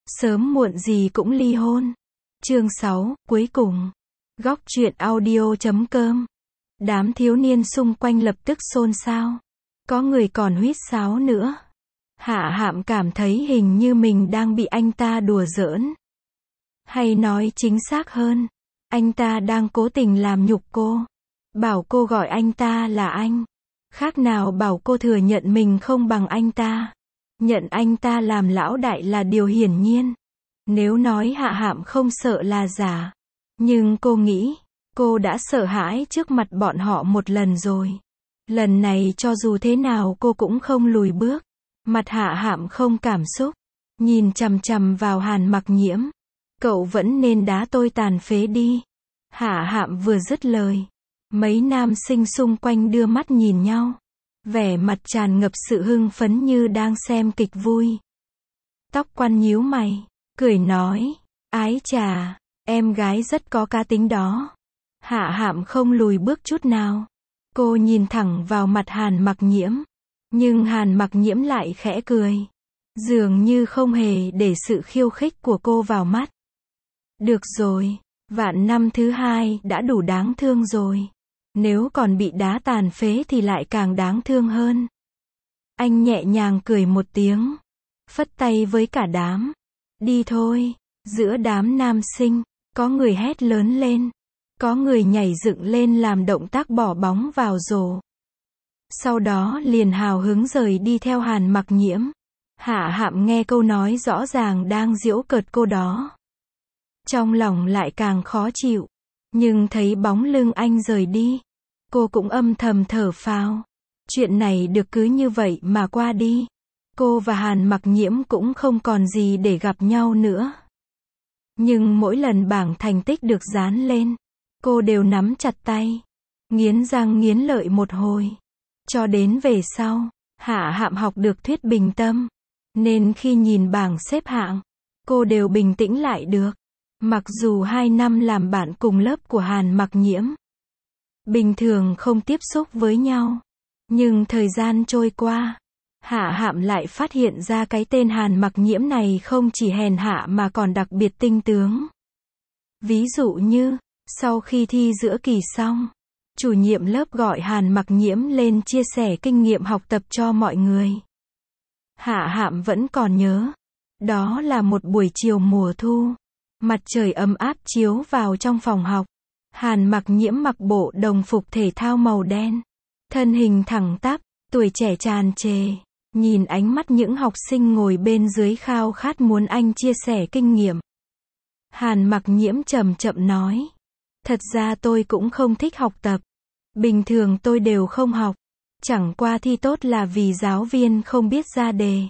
Sớm muộn gì cũng ly hôn. Chương 6, cuối cùng. Góc truyện audio.com. Đám thiếu niên xung quanh lập tức xôn xao. Có người còn huýt sáo nữa. Hạ Hạm cảm thấy hình như mình đang bị anh ta đùa giỡn. Hay nói chính xác hơn, anh ta đang cố tình làm nhục cô. Bảo cô gọi anh ta là anh. Khác nào bảo cô thừa nhận mình không bằng anh ta. Nhận anh ta làm lão đại là điều hiển nhiên. Nếu nói Hạ Hạm không sợ là giả. Nhưng cô nghĩ, cô đã sợ hãi trước mặt bọn họ một lần rồi. Lần này cho dù thế nào cô cũng không lùi bước. Mặt Hạ Hạm không cảm xúc. Nhìn chằm chằm vào Hàn Mặc Nhiễm. Cậu vẫn nên đá tôi tàn phế đi. Hạ Hạm vừa dứt lời. Mấy nam sinh xung quanh đưa mắt nhìn nhau. Vẻ mặt tràn ngập sự hưng phấn như đang xem kịch vui. Tóc Quan nhíu mày, cười nói, ái chà, em gái rất có cá tính đó. Hạ Hạm không lùi bước chút nào. Cô nhìn thẳng vào mặt Hàn Mặc Nhiễm. Nhưng Hàn Mặc Nhiễm lại khẽ cười. Dường như không hề để sự khiêu khích của cô vào mắt. Được rồi, vạn năm thứ hai đã đủ đáng thương rồi. Nếu còn bị đá tàn phế thì lại càng đáng thương hơn. Anh nhẹ nhàng cười một tiếng. Phất tay với cả đám. Đi thôi. Giữa đám nam sinh, có người hét lớn lên. Có người nhảy dựng lên làm động tác bỏ bóng vào rổ. Sau đó liền hào hứng rời đi theo Hàn Mặc Nhiễm. Hạ Hạm nghe câu nói rõ ràng đang giễu cợt cô đó. Trong lòng lại càng khó chịu. Nhưng thấy bóng lưng anh rời đi. Cô cũng âm thầm thở phào. Chuyện này được cứ như vậy mà qua đi. Cô và Hàn Mặc Nhiễm cũng không còn gì để gặp nhau nữa. Nhưng mỗi lần bảng thành tích được dán lên, cô đều nắm chặt tay. Nghiến răng nghiến lợi một hồi. Cho đến về sau, Hạ Hạm học được thuyết bình tâm. Nên khi nhìn bảng xếp hạng, cô đều bình tĩnh lại được. Mặc dù 2 năm làm bạn cùng lớp của Hàn Mặc Nhiễm, bình thường không tiếp xúc với nhau. Nhưng thời gian trôi qua, Hạ Hạm lại phát hiện ra cái tên Hàn Mặc Nhiễm này không chỉ hèn hạ mà còn đặc biệt tinh tướng. Ví dụ như, sau khi thi giữa kỳ xong, chủ nhiệm lớp gọi Hàn Mặc Nhiễm lên chia sẻ kinh nghiệm học tập cho mọi người. Hạ Hạm vẫn còn nhớ. Đó là một buổi chiều mùa thu. Mặt trời ấm áp chiếu vào trong phòng học. Hàn Mặc Nhiễm mặc bộ đồng phục thể thao màu đen. Thân hình thẳng tắp, tuổi trẻ tràn trề. Nhìn ánh mắt những học sinh ngồi bên dưới khao khát muốn anh chia sẻ kinh nghiệm. Hàn Mặc Nhiễm chậm chậm nói. Thật ra tôi cũng không thích học tập. Bình thường tôi đều không học. Chẳng qua thi tốt là vì giáo viên không biết ra đề.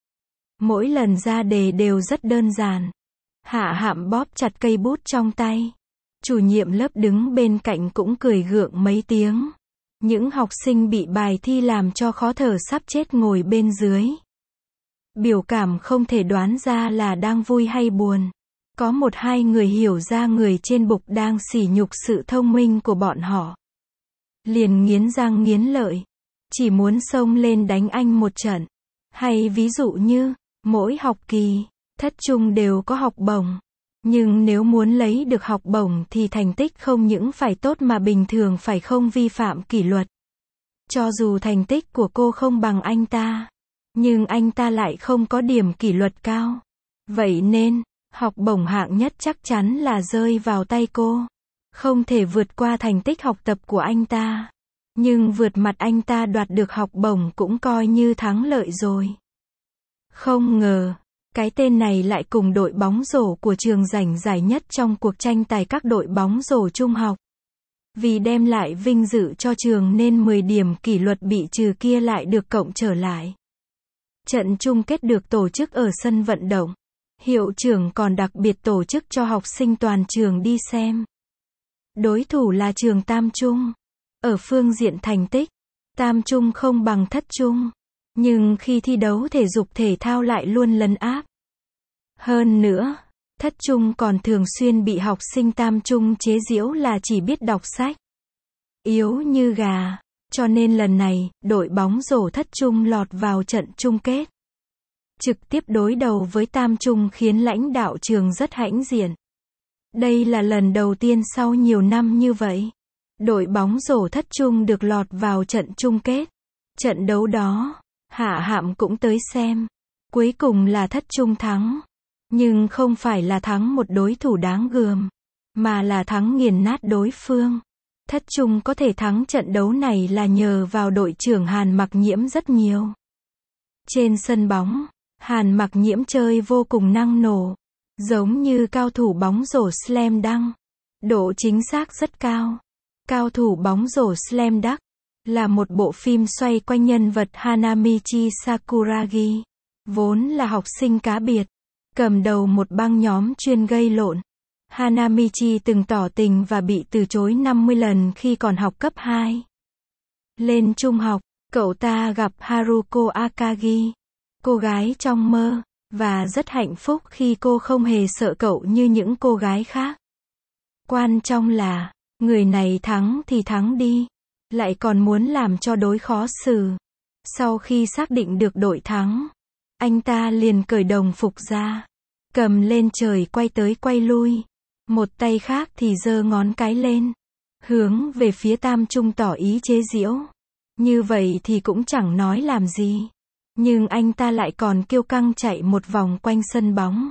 Mỗi lần ra đề đều rất đơn giản. Hạ Hạm bóp chặt cây bút trong tay. Chủ nhiệm lớp đứng bên cạnh cũng cười gượng mấy tiếng. Những học sinh bị bài thi làm cho khó thở sắp chết ngồi bên dưới. Biểu cảm không thể đoán ra là đang vui hay buồn. Có 1-2 người hiểu ra người trên bục đang sỉ nhục sự thông minh của bọn họ. Liền nghiến răng nghiến lợi. Chỉ muốn xông lên đánh anh một trận. Hay ví dụ như, mỗi học kỳ, thất trung đều có học bổng. Nhưng nếu muốn lấy được học bổng thì thành tích không những phải tốt mà bình thường phải không vi phạm kỷ luật. Cho dù thành tích của cô không bằng anh ta, nhưng anh ta lại không có điểm kỷ luật cao. Vậy nên, học bổng hạng nhất chắc chắn là rơi vào tay cô. Không thể vượt qua thành tích học tập của anh ta. Nhưng vượt mặt anh ta đoạt được học bổng cũng coi như thắng lợi rồi. Không ngờ, cái tên này lại cùng đội bóng rổ của trường giành giải nhất trong cuộc tranh tài các đội bóng rổ trung học. Vì đem lại vinh dự cho trường nên 10 điểm kỷ luật bị trừ kia lại được cộng trở lại. Trận chung kết được tổ chức ở sân vận động. Hiệu trưởng còn đặc biệt tổ chức cho học sinh toàn trường đi xem. Đối thủ là trường Tam Trung. Ở phương diện thành tích, Tam Trung không bằng Thất Trung. Nhưng khi thi đấu thể dục thể thao lại luôn lấn áp. Hơn nữa, Thất Trung còn thường xuyên bị học sinh Tam Trung chế giễu là chỉ biết đọc sách. Yếu như gà. Cho nên lần này, đội bóng rổ Thất Trung lọt vào trận chung kết. trực tiếp đối đầu với Tam Trung khiến lãnh đạo trường rất hãnh diện. Đây là lần đầu tiên sau nhiều năm như vậy, đội bóng rổ Thất Trung được lọt vào trận chung kết. Trận đấu đó, Hạ Hạm cũng tới xem. Cuối cùng là Thất Trung thắng. Nhưng không phải là thắng một đối thủ đáng gờm, mà là thắng nghiền nát đối phương. Thất Trung có thể thắng trận đấu này là nhờ vào đội trưởng Hàn Mặc Nhiễm rất nhiều. Trên sân bóng, Hàn Mặc Nhiễm chơi vô cùng năng nổ, giống như cao thủ bóng rổ slam dunk. Độ chính xác rất cao. Cao thủ bóng rổ slam dunk là một bộ phim xoay quanh nhân vật Hanamichi Sakuragi, vốn là học sinh cá biệt, cầm đầu một băng nhóm chuyên gây lộn. Hanamichi từng tỏ tình và bị từ chối 50 lần khi còn học cấp 2. Lên trung học, cậu ta gặp Haruko Akagi, cô gái trong mơ, và rất hạnh phúc khi cô không hề sợ cậu như những cô gái khác. Quan trọng là, người này thắng thì thắng đi, lại còn muốn làm cho đối khó xử. Sau khi xác định được đội thắng, anh ta liền cởi đồng phục ra, cầm lên trời quay tới quay lui. Một tay khác thì giơ ngón cái lên, hướng về phía Tam Trung tỏ ý chế giễu. Như vậy thì cũng chẳng nói làm gì. Nhưng anh ta lại còn kiêu căng chạy một vòng quanh sân bóng,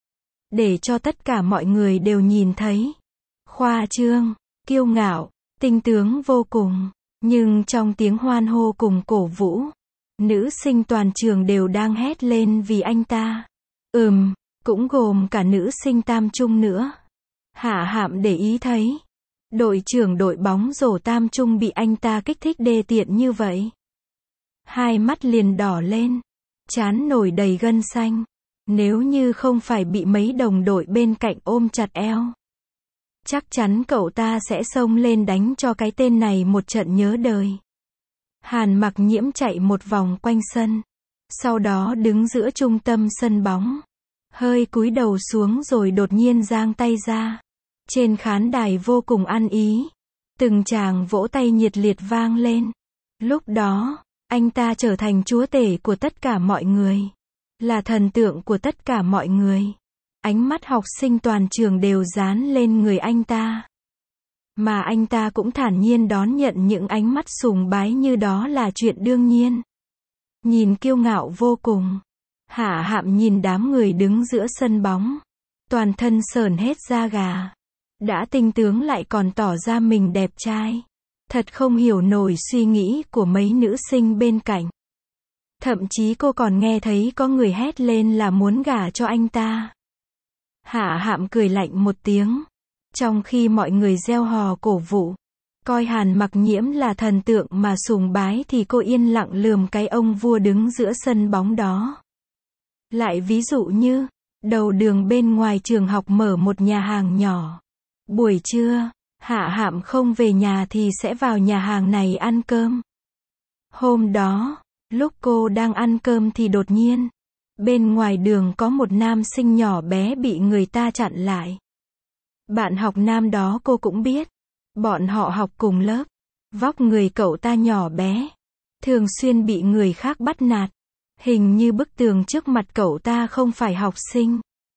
để cho tất cả mọi người đều nhìn thấy. Khoa trương, kiêu ngạo, tinh tướng vô cùng. Nhưng trong tiếng hoan hô cùng cổ vũ, nữ sinh toàn trường đều đang hét lên vì anh ta. Cũng gồm cả nữ sinh Tam Trung nữa. Hạ Hạm để ý thấy, đội trưởng đội bóng rổ Tam Trung bị anh ta kích thích đê tiện như vậy. Hai mắt liền đỏ lên, trán nổi đầy gân xanh. Nếu như không phải bị mấy đồng đội bên cạnh ôm chặt eo, chắc chắn cậu ta sẽ xông lên đánh cho cái tên này một trận nhớ đời. Hàn Mặc Nhiễm chạy một vòng quanh sân, sau đó đứng giữa trung tâm sân bóng, hơi cúi đầu xuống rồi đột nhiên giang tay ra. Trên khán đài vô cùng ăn ý, từng tràng vỗ tay nhiệt liệt vang lên. Lúc đó, anh ta trở thành chúa tể của tất cả mọi người, là thần tượng của tất cả mọi người. Ánh mắt học sinh toàn trường đều dán lên người anh ta. Mà anh ta cũng thản nhiên đón nhận những ánh mắt sùng bái như đó là chuyện đương nhiên. Nhìn kiêu ngạo vô cùng, Hạ Hạm nhìn đám người đứng giữa sân bóng, toàn thân sởn hết da gà. Đã tinh tướng lại còn tỏ ra mình đẹp trai. Thật không hiểu nổi suy nghĩ của mấy nữ sinh bên cạnh. Thậm chí cô còn nghe thấy có người hét lên là muốn gả cho anh ta. Hạ Hạm cười lạnh một tiếng, trong khi mọi người reo hò cổ vũ, coi Hàn Mặc Nhiễm là thần tượng mà sùng bái, thì cô yên lặng lườm cái ông vua đứng giữa sân bóng đó. Lại ví dụ như, đầu đường bên ngoài trường học mở một nhà hàng nhỏ. Buổi trưa, Hạ Hạm không về nhà thì sẽ vào nhà hàng này ăn cơm. Hôm đó, lúc cô đang ăn cơm thì đột nhiên, bên ngoài đường có một nam sinh nhỏ bé bị người ta chặn lại. Bạn học nam đó cô cũng biết. Bọn họ học cùng lớp. Vóc người cậu ta nhỏ bé, thường xuyên bị người khác bắt nạt. Hình như bức tường trước mặt cậu ta không phải học sinh,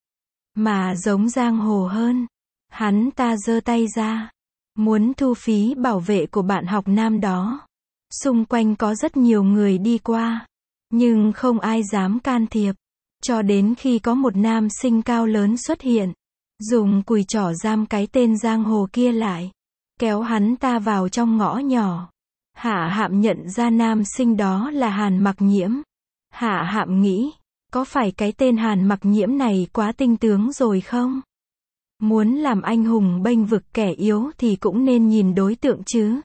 mà giống giang hồ hơn. Hắn ta giơ tay ra, muốn thu phí bảo vệ của bạn học nam đó. Xung quanh có rất nhiều người đi qua, nhưng không ai dám can thiệp. Cho đến khi có một nam sinh cao lớn xuất hiện, dùng cùi chỏ giam cái tên giang hồ kia lại, kéo hắn ta vào trong ngõ nhỏ. Hạ Hạm nhận ra nam sinh đó là Hàn Mặc Nhiễm. Hạ Hạm nghĩ, có phải cái tên Hàn Mặc Nhiễm này quá tinh tướng rồi không? Muốn làm anh hùng bênh vực kẻ yếu thì cũng nên nhìn đối tượng chứ.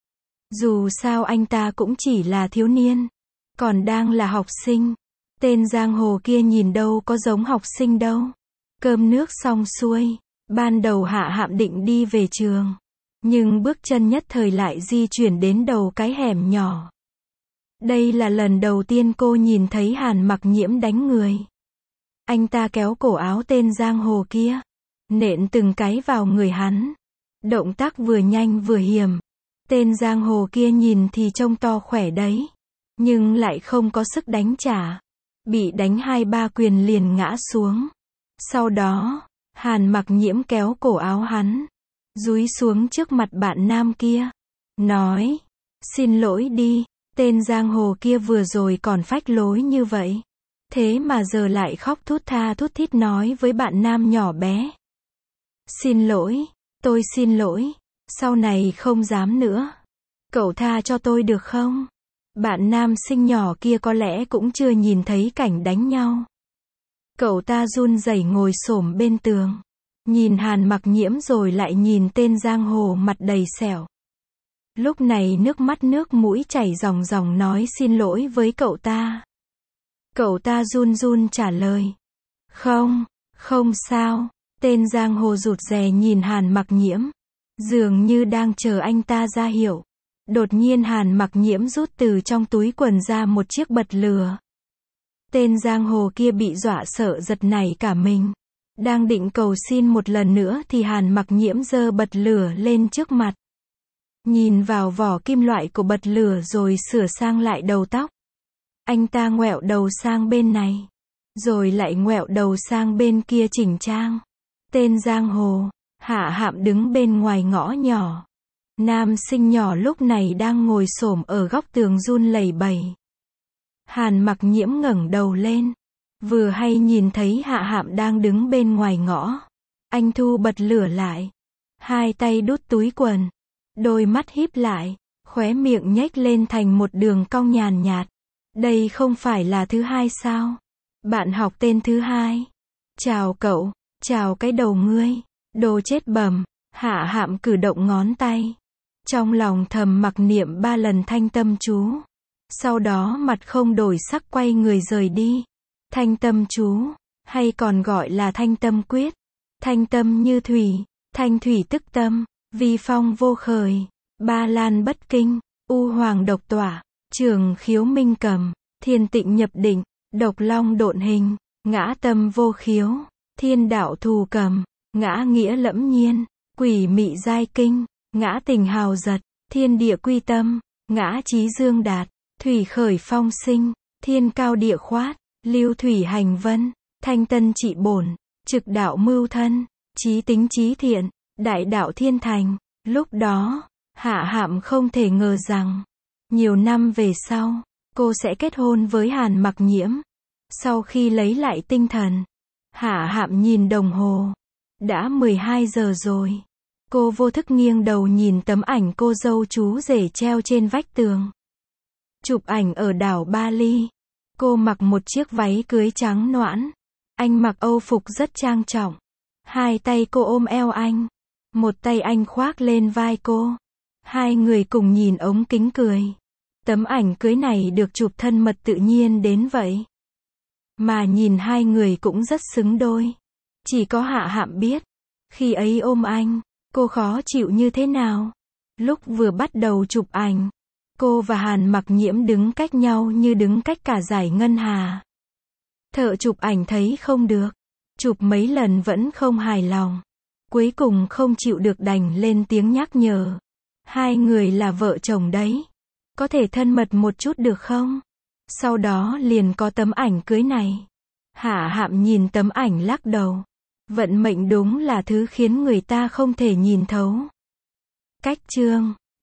Dù sao anh ta cũng chỉ là thiếu niên, còn đang là học sinh. Tên giang hồ kia nhìn đâu có giống học sinh đâu. Cơm nước xong xuôi, ban đầu Hạ Hạm định đi về trường, nhưng bước chân nhất thời lại di chuyển đến đầu cái hẻm nhỏ. Đây là lần đầu tiên cô nhìn thấy Hàn Mặc Nhiễm đánh người. Anh ta kéo cổ áo tên giang hồ kia, nện từng cái vào người hắn. Động tác vừa nhanh vừa hiểm. Tên giang hồ kia nhìn thì trông to khỏe đấy, nhưng lại không có sức đánh trả. bị đánh 2-3 quyền liền ngã xuống. Sau đó, Hàn Mặc Nhiễm kéo cổ áo hắn, dúi xuống trước mặt bạn nam kia, nói, xin lỗi đi, tên giang hồ kia vừa rồi còn phách lối như vậy. Thế mà giờ lại khóc thút tha thút thít nói với bạn nam nhỏ bé. Xin lỗi, tôi xin lỗi, sau này không dám nữa. Cậu tha cho tôi được không? Bạn nam xinh nhỏ kia có lẽ cũng chưa nhìn thấy cảnh đánh nhau. Cậu ta run rẩy ngồi xổm bên tường, nhìn Hàn Mặc Nhiễm rồi lại nhìn tên giang hồ mặt đầy sẹo. Lúc này nước mắt nước mũi chảy ròng ròng nói xin lỗi với cậu ta. Cậu ta run run trả lời. Không sao. Tên giang hồ rụt rè nhìn Hàn Mặc Nhiễm, dường như đang chờ anh ta ra hiệu. Đột nhiên Hàn Mặc Nhiễm rút từ trong túi quần ra một chiếc bật lửa. Tên giang hồ kia bị dọa sợ giật nảy cả mình. Đang định cầu xin một lần nữa thì Hàn Mặc Nhiễm giơ bật lửa lên trước mặt. Nhìn vào vỏ kim loại của bật lửa rồi sửa sang lại đầu tóc. Anh ta ngoẹo đầu sang bên này, rồi lại ngoẹo đầu sang bên kia chỉnh trang. Tên giang hồ, Hạ Hạm đứng bên ngoài ngõ nhỏ. Nam sinh nhỏ lúc này đang ngồi xổm ở góc tường run lẩy bẩy. Hàn Mặc Nhiễm ngẩng đầu lên, vừa hay nhìn thấy Hạ Hạm đang đứng bên ngoài ngõ. Anh thu bật lửa lại, hai tay đút túi quần, đôi mắt híp lại, khóe miệng nhếch lên thành một đường cong nhàn nhạt. Đây không phải là thứ hai sao? Bạn học tên thứ hai. Chào cậu, chào cái đầu ngươi, đồ chết bẩm. Hạ Hạm cử động ngón tay, trong lòng thầm mặc niệm 3 lần thanh tâm chú. Sau đó mặt không đổi sắc quay người rời đi. Thanh tâm chú, hay còn gọi là thanh tâm quyết. Thanh tâm như thủy, thanh thủy tức tâm, vi phong vô khởi, ba lan bất kinh, u hoàng độc tỏa, trường khiếu minh cầm, thiên tịnh nhập định, độc long độn hình, ngã tâm vô khiếu, thiên đạo thù cầm, ngã nghĩa lẫm nhiên, quỷ mị giai kinh, ngã tình hào giật, thiên địa quy tâm, ngã trí dương đạt, thủy khởi phong sinh, thiên cao địa khoát, lưu thủy hành vân, thanh tân trị bổn, trực đạo mưu thân, trí tính trí thiện, đại đạo thiên thành. Lúc đó, Hạ Hạm không thể ngờ rằng, nhiều năm về sau, cô sẽ kết hôn với Hàn Mặc Nhiễm. Sau khi lấy lại tinh thần, Hạ Hạm nhìn đồng hồ. Đã 12 giờ rồi. Cô vô thức nghiêng đầu nhìn tấm ảnh cô dâu chú rể treo trên vách tường. Chụp ảnh ở đảo Bali. Cô mặc một chiếc váy cưới trắng noãn. Anh mặc âu phục rất trang trọng. Hai tay cô ôm eo anh. Một tay anh khoác lên vai cô. Hai người cùng nhìn ống kính cười. Tấm ảnh cưới này được chụp thân mật tự nhiên đến vậy. Mà nhìn hai người cũng rất xứng đôi. Chỉ có Hạ Hạm biết, khi ấy ôm anh, cô khó chịu như thế nào. Lúc vừa bắt đầu chụp ảnh, cô và Hàn Mặc Nhiễm đứng cách nhau như đứng cách cả dải ngân hà. Thợ chụp ảnh thấy không được, chụp mấy lần vẫn không hài lòng. Cuối cùng không chịu được đành lên tiếng nhắc nhở. Hai người là vợ chồng đấy. Có thể thân mật một chút được không? Sau đó liền có tấm ảnh cưới này. Hạ Hạm nhìn tấm ảnh lắc đầu. Vận mệnh đúng là thứ khiến người ta không thể nhìn thấu. Cách chương